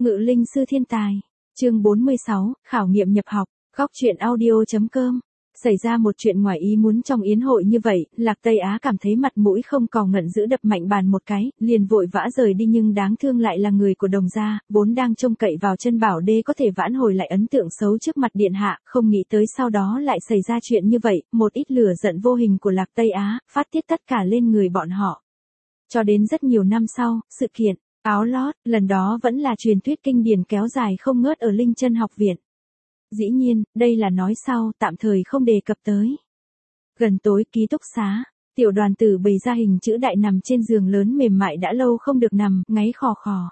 Ngự linh sư thiên tài. Chương 46, khảo nghiệm nhập học. Góc truyện audio.com. Xảy ra một chuyện ngoài ý muốn trong yến hội như vậy, Lạc Tây Á cảm thấy mặt mũi không còn ngận giữ đập mạnh bàn một cái, liền vội vã rời đi, nhưng đáng thương lại là người của Đồng gia, vốn đang trông cậy vào chân bảo đê có thể vãn hồi lại ấn tượng xấu trước mặt điện hạ, không nghĩ tới sau đó lại xảy ra chuyện như vậy, một ít lửa giận vô hình của Lạc Tây Á, phát tiết tất cả lên người bọn họ. Cho đến rất nhiều năm sau, sự kiện áo lót, lần đó vẫn là truyền thuyết kinh điển kéo dài không ngớt ở Linh Chân học viện. Dĩ nhiên, đây là nói sau, tạm thời không đề cập tới. Gần tối ký túc xá, tiểu đoàn tử bày ra hình chữ đại nằm trên giường lớn mềm mại đã lâu không được nằm, ngáy khò khò.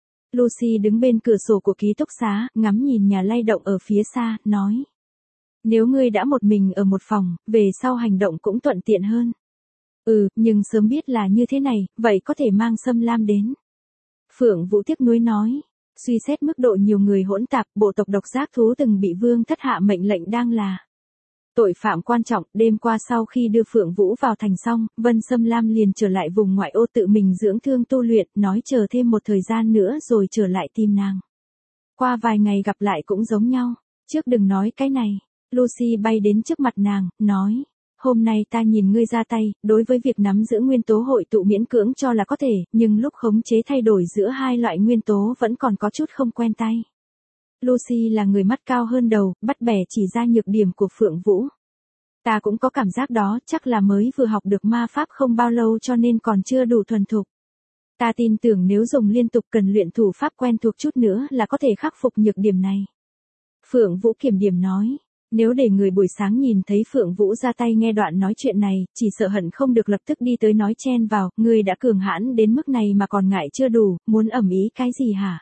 Lucy đứng bên cửa sổ của ký túc xá, ngắm nhìn nhà lay động ở phía xa, nói. Nếu ngươi đã một mình ở một phòng, về sau hành động cũng thuận tiện hơn. Nhưng sớm biết là như thế này, vậy có thể mang Sâm Lam đến. Phượng Vũ tiếc nuối nói. Suy xét mức độ nhiều người hỗn tạp, bộ tộc độc giác thú từng bị Vương Thất hạ mệnh lệnh đang là tội phạm quan trọng. Đêm qua sau khi đưa Phượng Vũ vào thành xong, Vân Sâm Lam liền trở lại vùng ngoại ô tự mình dưỡng thương tu luyện, nói chờ thêm một thời gian nữa rồi trở lại tìm nàng. Qua vài ngày gặp lại cũng giống nhau. Trước đừng nói cái này. Lucy bay đến trước mặt nàng, nói. Hôm nay ta nhìn ngươi ra tay, đối với việc nắm giữ nguyên tố hội tụ miễn cưỡng cho là có thể, nhưng lúc khống chế thay đổi giữa hai loại nguyên tố vẫn còn có chút không quen tay. Lucy là người mắt cao hơn đầu, bắt bẻ chỉ ra nhược điểm của Phượng Vũ. Ta cũng có cảm giác đó, chắc là mới vừa học được ma pháp không bao lâu cho nên còn chưa đủ thuần thục. Ta tin tưởng nếu dùng liên tục cần luyện thủ pháp quen thuộc chút nữa là có thể khắc phục nhược điểm này. Phượng Vũ kiểm điểm nói. Nếu để người buổi sáng nhìn thấy Phượng Vũ ra tay nghe đoạn nói chuyện này, chỉ sợ hận không được lập tức đi tới nói chen vào, ngươi đã cường hãn đến mức này mà còn ngại chưa đủ, muốn ầm ĩ cái gì hả?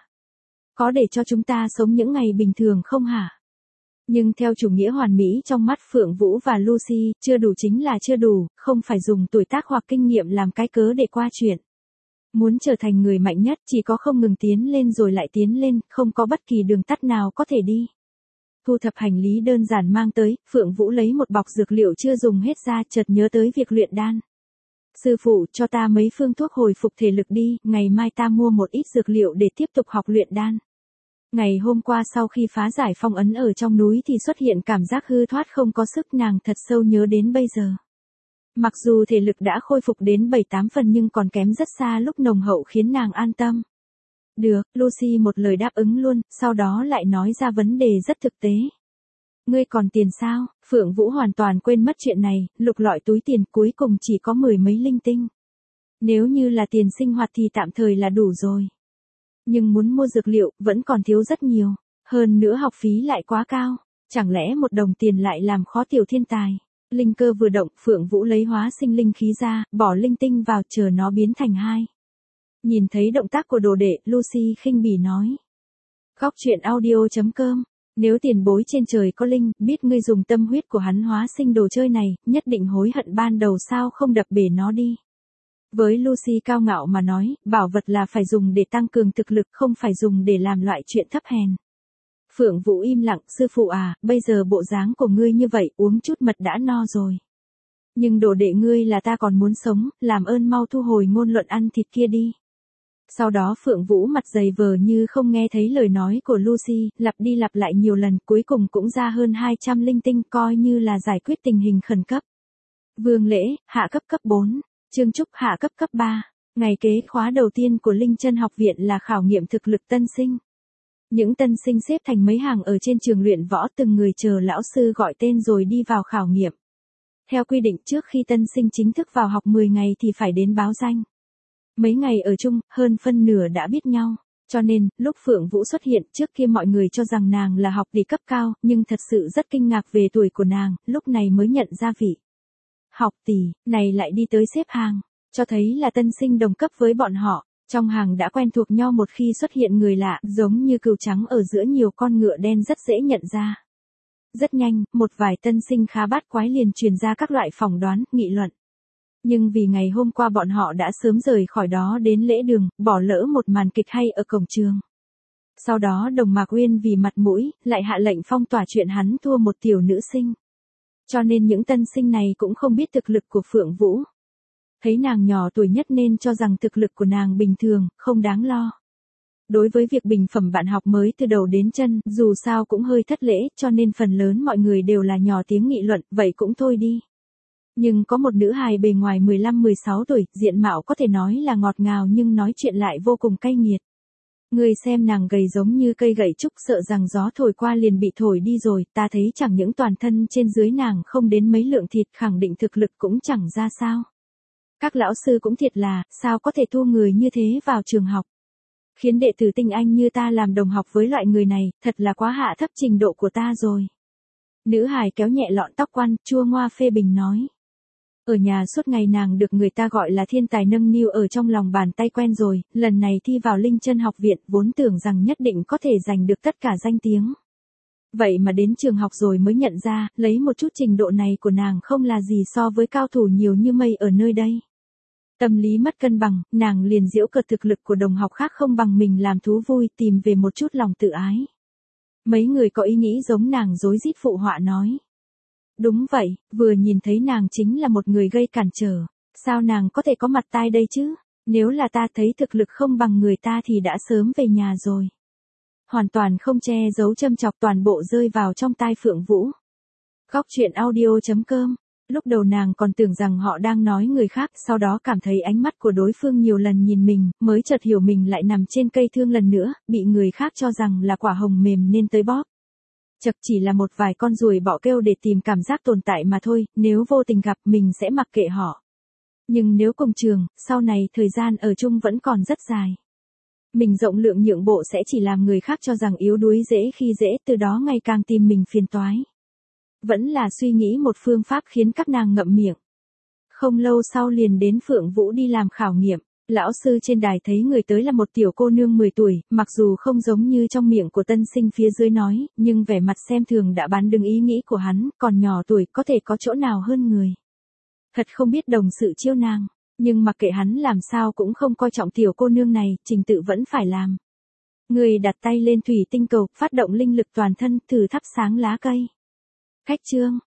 Có để cho chúng ta sống những ngày bình thường không hả? Nhưng theo chủ nghĩa hoàn mỹ trong mắt Phượng Vũ và Lucy, chưa đủ chính là chưa đủ, không phải dùng tuổi tác hoặc kinh nghiệm làm cái cớ để qua chuyện. Muốn trở thành người mạnh nhất chỉ có không ngừng tiến lên rồi lại tiến lên, không có bất kỳ đường tắt nào có thể đi. Thu thập hành lý đơn giản mang tới, Phượng Vũ lấy một bọc dược liệu chưa dùng hết ra, chợt nhớ tới việc luyện đan. Sư phụ, cho ta mấy phương thuốc hồi phục thể lực đi, ngày mai ta mua một ít dược liệu để tiếp tục học luyện đan. Ngày hôm qua sau khi phá giải phong ấn ở trong núi thì xuất hiện cảm giác hư thoát không có sức, nàng thật sâu nhớ đến bây giờ. Mặc dù thể lực đã khôi phục đến 7-8 phần nhưng còn kém rất xa lúc nồng hậu khiến nàng an tâm. Được, Lucy một lời đáp ứng luôn, sau đó lại nói ra vấn đề rất thực tế. Ngươi còn tiền sao? Phượng Vũ hoàn toàn quên mất chuyện này, lục lọi túi tiền cuối cùng chỉ có 10 mấy linh tinh. Nếu như là tiền sinh hoạt thì tạm thời là đủ rồi. Nhưng muốn mua dược liệu, vẫn còn thiếu rất nhiều. Hơn nữa học phí lại quá cao. Chẳng lẽ một đồng tiền lại làm khó tiểu thiên tài? Linh cơ vừa động, Phượng Vũ lấy hóa sinh linh khí ra, bỏ linh tinh vào chờ nó biến thành 2. Nhìn thấy động tác của đồ đệ, Lucy khinh bỉ nói. Góc truyện audio.com. Nếu tiền bối trên trời có linh, biết ngươi dùng tâm huyết của hắn hóa sinh đồ chơi này, nhất định hối hận ban đầu sao không đập bể nó đi. Với Lucy cao ngạo mà nói, bảo vật là phải dùng để tăng cường thực lực, không phải dùng để làm loại chuyện thấp hèn. Phượng Vũ im lặng, sư phụ à, bây giờ bộ dáng của ngươi như vậy, uống chút mật đã no rồi. Nhưng đồ đệ ngươi là ta còn muốn sống, làm ơn mau thu hồi ngôn luận ăn thịt kia đi. Sau đó Phượng Vũ mặt dày vờ như không nghe thấy lời nói của Lucy, lặp đi lặp lại nhiều lần, cuối cùng cũng ra hơn 200 linh tinh, coi như là giải quyết tình hình khẩn cấp. Vương Lễ, hạ cấp cấp 4, Trương Trúc hạ cấp cấp 3, ngày kế khóa đầu tiên của Linh Chân học viện là khảo nghiệm thực lực tân sinh. Những tân sinh xếp thành mấy hàng ở trên trường luyện võ, từng người chờ lão sư gọi tên rồi đi vào khảo nghiệm. Theo quy định trước khi tân sinh chính thức vào học 10 ngày thì phải đến báo danh. Mấy ngày ở chung, hơn phân nửa đã biết nhau, cho nên, lúc Phượng Vũ xuất hiện trước kia mọi người cho rằng nàng là học tỷ cấp cao, nhưng thật sự rất kinh ngạc về tuổi của nàng, lúc này mới nhận ra vị. Học tỷ, này lại đi tới xếp hàng, cho thấy là tân sinh đồng cấp với bọn họ, trong hàng đã quen thuộc nhau, một khi xuất hiện người lạ, giống như cừu trắng ở giữa nhiều con ngựa đen rất dễ nhận ra. Rất nhanh, một vài tân sinh khá bát quái liền truyền ra các loại phỏng đoán, nghị luận. Nhưng vì ngày hôm qua bọn họ đã sớm rời khỏi đó đến lễ đường, bỏ lỡ một màn kịch hay ở cổng trường. Sau đó Đồng Mạc Uyên vì mặt mũi, lại hạ lệnh phong tỏa chuyện hắn thua một tiểu nữ sinh. Cho nên những tân sinh này cũng không biết thực lực của Phượng Vũ. Thấy nàng nhỏ tuổi nhất nên cho rằng thực lực của nàng bình thường, không đáng lo. Đối với việc bình phẩm bạn học mới từ đầu đến chân, dù sao cũng hơi thất lễ, cho nên phần lớn mọi người đều là nhỏ tiếng nghị luận, vậy cũng thôi đi. Nhưng có một nữ hài bề ngoài 15-16 tuổi, diện mạo có thể nói là ngọt ngào nhưng nói chuyện lại vô cùng cay nghiệt. Người xem nàng gầy giống như cây gậy trúc, sợ rằng gió thổi qua liền bị thổi đi rồi, ta thấy chẳng những toàn thân trên dưới nàng không đến mấy lượng thịt, khẳng định thực lực cũng chẳng ra sao. Các lão sư cũng thiệt là, sao có thể thu người như thế vào trường học. Khiến đệ tử tinh anh như ta làm đồng học với loại người này, thật là quá hạ thấp trình độ của ta rồi. Nữ hài kéo nhẹ lọn tóc quan, chua ngoa phê bình nói. Ở nhà suốt ngày nàng được người ta gọi là thiên tài nâng niu ở trong lòng bàn tay quen rồi, lần này thi vào Linh Chân học viện vốn tưởng rằng nhất định có thể giành được tất cả danh tiếng. Vậy mà đến trường học rồi mới nhận ra, lấy một chút trình độ này của nàng không là gì so với cao thủ nhiều như mây ở nơi đây. Tâm lý mất cân bằng, nàng liền giễu cợt thực lực của đồng học khác không bằng mình làm thú vui, tìm về một chút lòng tự ái. Mấy người có ý nghĩ giống nàng rối rít phụ họa nói. Đúng vậy, vừa nhìn thấy nàng chính là một người gây cản trở. Sao nàng có thể có mặt tai đây chứ? Nếu là ta thấy thực lực không bằng người ta thì đã sớm về nhà rồi. Hoàn toàn không che giấu châm chọc, toàn bộ rơi vào trong tai Phượng Vũ. Góc truyện audio.com. Lúc đầu nàng còn tưởng rằng họ đang nói người khác, sau đó cảm thấy ánh mắt của đối phương nhiều lần nhìn mình, mới chợt hiểu mình lại nằm trên cây thương lần nữa, bị người khác cho rằng là quả hồng mềm nên tới bóp. Chật, chỉ là một vài con ruồi bọ kêu để tìm cảm giác tồn tại mà thôi, nếu vô tình gặp mình sẽ mặc kệ họ. Nhưng nếu cùng trường, sau này thời gian ở chung vẫn còn rất dài. Mình rộng lượng nhượng bộ sẽ chỉ làm người khác cho rằng yếu đuối dễ khi dễ, từ đó ngày càng tìm mình phiền toái. Vẫn là suy nghĩ một phương pháp khiến các nàng ngậm miệng. Không lâu sau liền đến Phượng Vũ đi làm khảo nghiệm. Lão sư trên đài thấy người tới là một tiểu cô nương 10 tuổi, mặc dù không giống như trong miệng của tân sinh phía dưới nói, nhưng vẻ mặt xem thường đã bán đứng ý nghĩ của hắn, còn nhỏ tuổi có thể có chỗ nào hơn người. Thật không biết đồng sự chiêu nàng, nhưng mặc kệ hắn làm sao cũng không coi trọng tiểu cô nương này, trình tự vẫn phải làm. Người đặt tay lên thủy tinh cầu, phát động linh lực toàn thân, thử thắp sáng lá cây. Khách chương.